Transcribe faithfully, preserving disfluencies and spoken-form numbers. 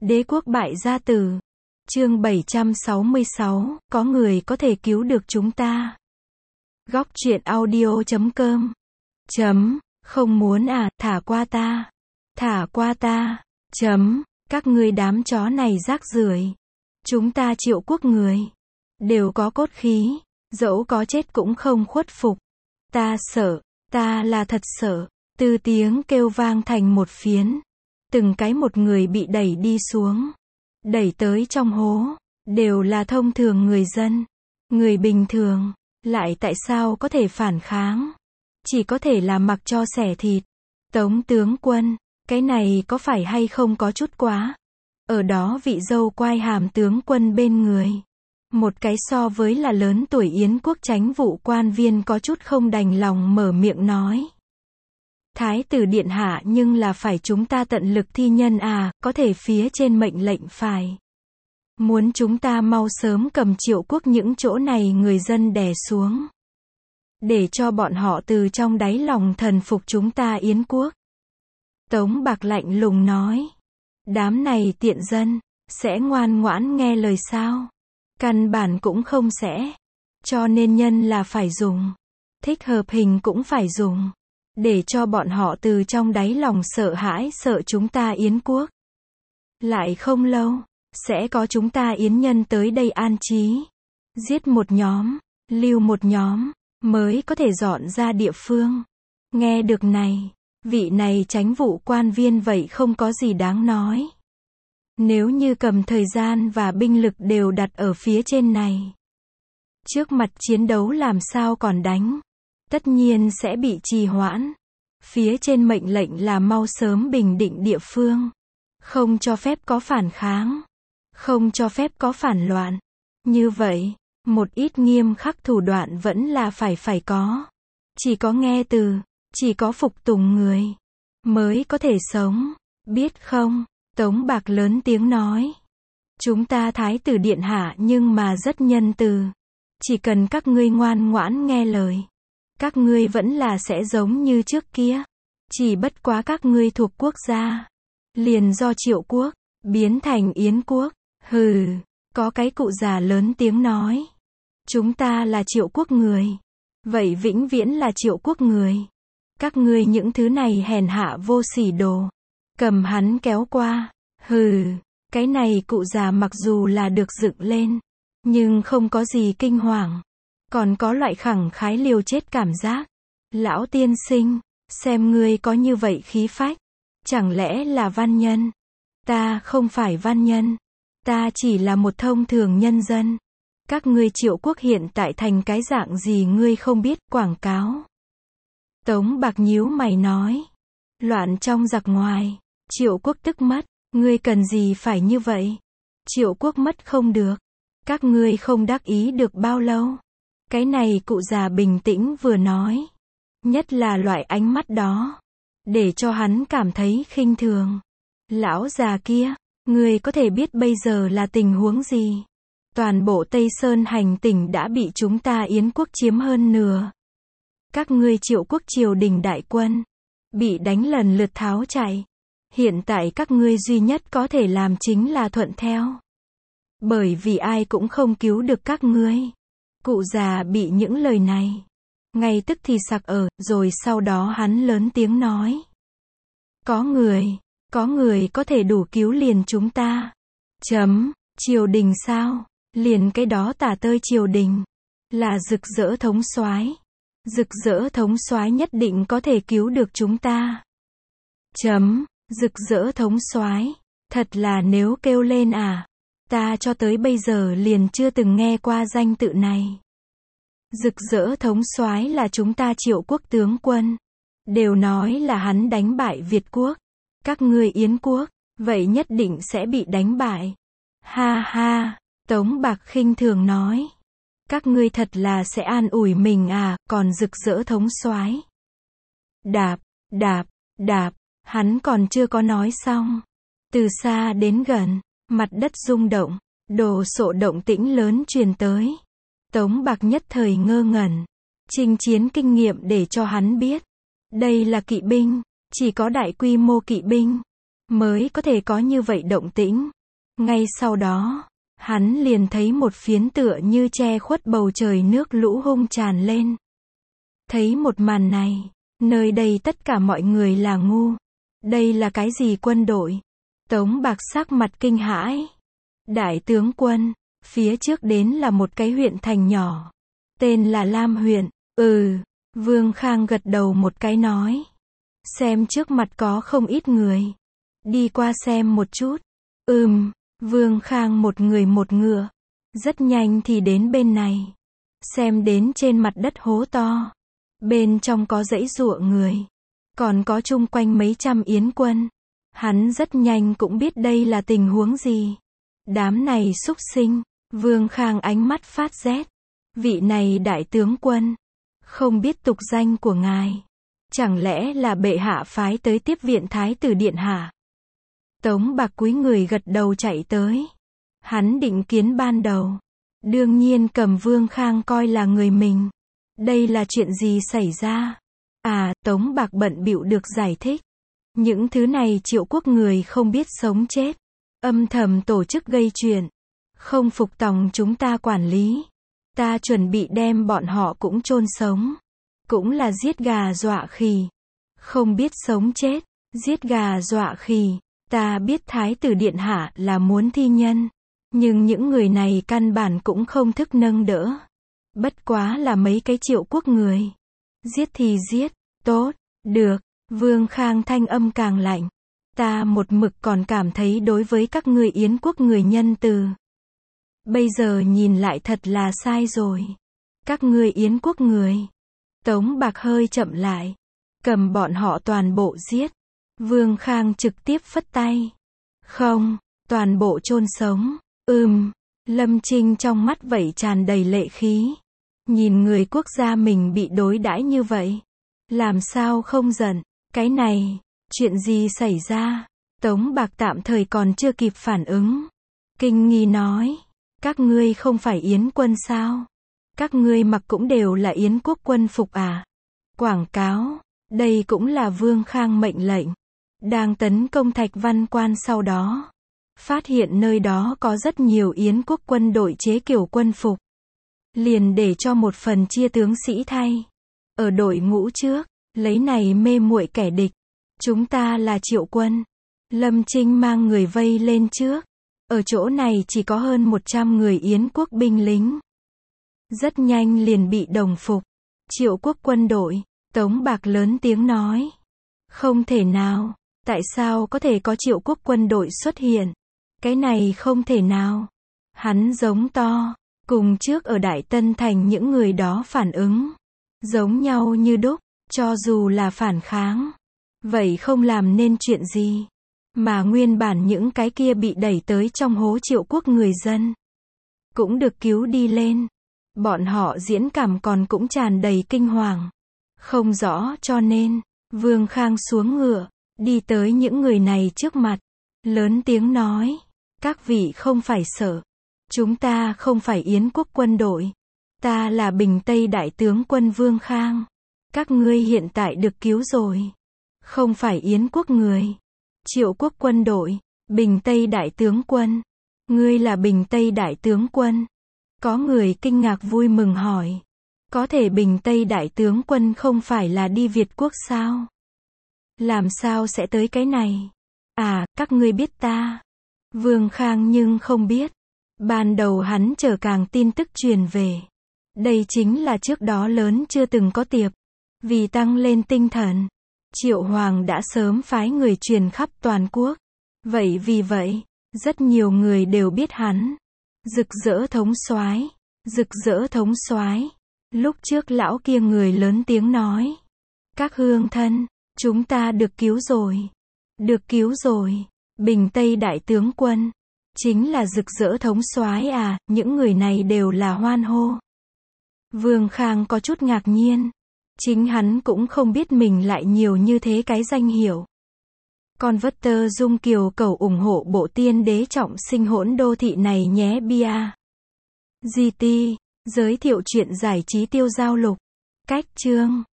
Đế quốc bại gia tử. Chương bảy trăm sáu mươi sáu, có người có thể cứu được chúng ta. Góc truyện audio chấm com. Chấm, không muốn à, thả qua ta. Thả qua ta. Chấm, các ngươi đám chó này rác rưởi. Chúng ta Triệu quốc người. Đều có cốt khí, dẫu có chết cũng không khuất phục. Ta sợ, ta là thật sợ. Từ tiếng kêu vang thành một phiến. Từng cái một người bị đẩy đi xuống. Đẩy tới trong hố. Đều là thông thường người dân. Người bình thường. Lại tại sao có thể phản kháng? Chỉ có thể là mặc cho xẻ thịt. Tống tướng quân. Cái này có phải hay không có chút quá? Ở đó vị dâu quai hàm tướng quân bên người. Một cái so với là lớn tuổi Yến quốc chánh vụ quan viên có chút không đành lòng mở miệng nói. Thái tử điện hạ nhưng là phải chúng ta tận lực thi nhân à, có thể phía trên mệnh lệnh phải. Muốn chúng ta mau sớm cầm Triệu quốc những chỗ này người dân đè xuống. Để cho bọn họ từ trong đáy lòng thần phục chúng ta Yến quốc. Tống Bạc lạnh lùng nói. Đám này tiện dân, sẽ ngoan ngoãn nghe lời sao? Căn bản cũng không sẽ. Cho nên nhân là phải dùng. Thích hợp hình cũng phải dùng. Để cho bọn họ từ trong đáy lòng sợ hãi sợ chúng ta Yến quốc. Lại không lâu, sẽ có chúng ta Yến nhân tới đây an trí. Giết một nhóm, lưu một nhóm, mới có thể dọn ra địa phương. Nghe được này, vị này chánh vụ quan viên vậy không có gì đáng nói. Nếu như cầm thời gian và binh lực đều đặt ở phía trên này. Trước mặt chiến đấu làm sao còn đánh. Tất nhiên sẽ bị trì hoãn. Phía trên mệnh lệnh là mau sớm bình định địa phương. Không cho phép có phản kháng. Không cho phép có phản loạn. Như vậy, một ít nghiêm khắc thủ đoạn vẫn là phải phải có. Chỉ có nghe từ, chỉ có phục tùng người, mới có thể sống. Biết không? Tống Bạc lớn tiếng nói. Chúng ta Thái tử điện hạ nhưng mà rất nhân từ. Chỉ cần các ngươi ngoan ngoãn nghe lời. Các ngươi vẫn là sẽ giống như trước kia. Chỉ bất quá các ngươi thuộc quốc gia. Liền do Triệu quốc, biến thành Yến quốc. Hừ, có cái cụ già lớn tiếng nói. Chúng ta là Triệu quốc người. Vậy vĩnh viễn là Triệu quốc người. Các ngươi những thứ này hèn hạ vô sỉ đồ. Cầm hắn kéo qua. Hừ, cái này cụ già mặc dù là được dựng lên. Nhưng không có gì kinh hoàng. Còn có loại khẳng khái liều chết cảm giác. Lão tiên sinh, xem ngươi có như vậy khí phách. Chẳng lẽ là văn nhân? Ta không phải văn nhân. Ta chỉ là một thông thường nhân dân. Các ngươi Triệu quốc hiện tại thành cái dạng gì ngươi không biết, quảng cáo. Tống Bạc nhíu mày nói. Loạn trong giặc ngoài. Triệu quốc tức mất. Ngươi cần gì phải như vậy? Triệu quốc mất không được. Các ngươi không đắc ý được bao lâu. Cái này cụ già bình tĩnh vừa nói. Nhất là loại ánh mắt đó. Để cho hắn cảm thấy khinh thường. Lão già kia, ngươi có thể biết bây giờ là tình huống gì? Toàn bộ Tây Sơn hành tỉnh đã bị chúng ta Yến quốc chiếm hơn nửa. Các ngươi Triệu quốc triều đình đại quân. Bị đánh lần lượt tháo chạy. Hiện tại các ngươi duy nhất có thể làm chính là thuận theo. Bởi vì ai cũng không cứu được các ngươi. Cụ già bị những lời này. Ngay tức thì sặc ở, rồi sau đó hắn lớn tiếng nói. Có người, có người có thể đủ cứu liền chúng ta. Chấm, triều đình sao? Liền cái đó tả tơi triều đình. Là rực rỡ thống soái. Rực rỡ thống soái nhất định có thể cứu được chúng ta. Chấm, rực rỡ thống soái. Thật là nếu kêu lên à. Ta cho tới bây giờ liền chưa từng nghe qua danh tự này. Rực rỡ thống soái là chúng ta Triệu quốc tướng quân. Đều nói là hắn đánh bại Việt quốc. Các ngươi Yến quốc, vậy nhất định sẽ bị đánh bại. Ha ha, Tống Bạc khinh thường nói. Các ngươi thật là sẽ an ủi mình à, còn rực rỡ thống soái. Đạp, đạp, đạp, hắn còn chưa có nói xong. Từ xa đến gần, mặt đất rung động, đồ sộ động tĩnh lớn truyền tới. Tống Bạc nhất thời ngơ ngẩn. Chinh chiến kinh nghiệm để cho hắn biết. Đây là kỵ binh, chỉ có đại quy mô kỵ binh. mới có thể có như vậy động tĩnh. Ngay sau đó, hắn liền thấy một phiến tựa như che khuất bầu trời nước lũ hung tràn lên. Thấy một màn này, nơi đây tất cả mọi người là ngu. Đây là cái gì quân đội? Tống Bạc sắc mặt kinh hãi. Đại tướng quân, phía trước đến là một cái huyện thành nhỏ. Tên là Lam huyện. Ừ, Vương Khang gật đầu một cái nói. Xem trước mặt có không ít người. Đi qua xem một chút. Ừm, Vương Khang một người một ngựa. Rất nhanh thì đến bên này. Xem đến trên mặt đất hố to. Bên trong có dãy giụa người. Còn có chung quanh mấy trăm yến quân. Hắn rất nhanh cũng biết đây là tình huống gì. Đám này súc sinh. Vương Khang ánh mắt phát rét. Vị này đại tướng quân. Không biết tục danh của ngài. Chẳng lẽ là bệ hạ phái tới tiếp viện thái tử điện hạ? Tống Bạc cúi người gật đầu chạy tới. Hắn định kiến ban đầu. Đương nhiên cầm Vương Khang coi là người mình. Đây là chuyện gì xảy ra? À, Tống Bạc bận bịu được giải thích. Những thứ này Triệu quốc người không biết sống chết. Âm thầm tổ chức gây chuyện. Không phục tòng chúng ta quản lý. Ta chuẩn bị đem bọn họ cũng chôn sống. Cũng là giết gà dọa khỉ. Không biết sống chết. Giết gà dọa khỉ. Ta biết thái tử điện hạ là muốn thi nhân. Nhưng những người này căn bản cũng không thức nâng đỡ. Bất quá là mấy cái Triệu quốc người. Giết thì giết. Tốt. Được. Vương Khang thanh âm càng lạnh. Ta một mực còn cảm thấy đối với các ngươi Yến quốc người nhân từ. Bây giờ nhìn lại thật là sai rồi. Các ngươi Yến quốc người. Tống Bạc hơi chậm lại. Cầm bọn họ toàn bộ giết. Vương Khang trực tiếp phất tay. Không, toàn bộ chôn sống. Ừm, Lâm Trinh trong mắt vẩy tràn đầy lệ khí. Nhìn người quốc gia mình bị đối đãi như vậy. Làm sao không giận? Cái này, chuyện gì xảy ra? Tống Bạc tạm thời còn chưa kịp phản ứng. Kinh nghi nói, các ngươi không phải Yến quân sao? Các ngươi mặc cũng đều là Yến quốc quân phục à? Quảng cáo, đây cũng là Vương Khang mệnh lệnh. Đang tấn công Thạch Văn Quan sau đó. Phát hiện nơi đó có rất nhiều Yến quốc quân đội chế kiểu quân phục. Liền để cho một phần chia tướng sĩ thay. Ở đội ngũ trước, lấy này mê muội kẻ địch. Chúng ta là Triệu quân. Lâm Trinh mang người vây lên trước. Ở chỗ này chỉ có hơn một trăm người Yến quốc binh lính. Rất nhanh liền bị đồng phục. Triệu quốc quân đội. Tống Bạc lớn tiếng nói. Không thể nào. Tại sao có thể có Triệu quốc quân đội xuất hiện? Cái này không thể nào. Hắn giống to. Cùng trước ở Đại Tân Thành những người đó phản ứng. Giống nhau như đúc. Cho dù là phản kháng. Vậy không làm nên chuyện gì. Mà nguyên bản những cái kia bị đẩy tới trong hố Triệu quốc người dân. Cũng được cứu đi lên. Bọn họ diễn cảm còn cũng tràn đầy kinh hoàng. Không rõ cho nên. Vương Khang xuống ngựa. Đi tới những người này trước mặt. Lớn tiếng nói. Các vị không phải sợ. Chúng ta không phải Yến quốc quân đội. Ta là Bình Tây Đại tướng quân Vương Khang. Các ngươi hiện tại được cứu rồi. Không phải Yến quốc người. Triệu quốc quân đội. Bình Tây Đại tướng quân. Ngươi là Bình Tây Đại tướng quân. Có người kinh ngạc vui mừng hỏi. Có thể Bình Tây Đại tướng quân không phải là đi Việt quốc sao? Làm sao sẽ tới cái này? À, các ngươi biết ta. Vương Khang nhưng không biết. Ban đầu hắn chờ càng tin tức truyền về. Đây chính là trước đó lớn chưa từng có tiệp. Vì tăng lên tinh thần. Triệu Hoàng đã sớm phái người truyền khắp toàn quốc. Vậy vì vậy, rất nhiều người đều biết hắn. Rực rỡ thống soái, rực rỡ thống soái. Lúc trước lão kia người lớn tiếng nói. Các hương thân, chúng ta được cứu rồi. Được cứu rồi. Bình Tây Đại tướng quân. Chính là rực rỡ thống soái à, những người này đều là hoan hô. Vương Khang có chút ngạc nhiên. Chính hắn cũng không biết mình lại nhiều như thế cái danh hiệu. Con vất tơ dung kiều cầu ủng hộ bộ tiên đế trọng sinh hỗn đô thị này nhé bia. giê tê, giới thiệu chuyện giải trí tiêu giao lục. Cách chương.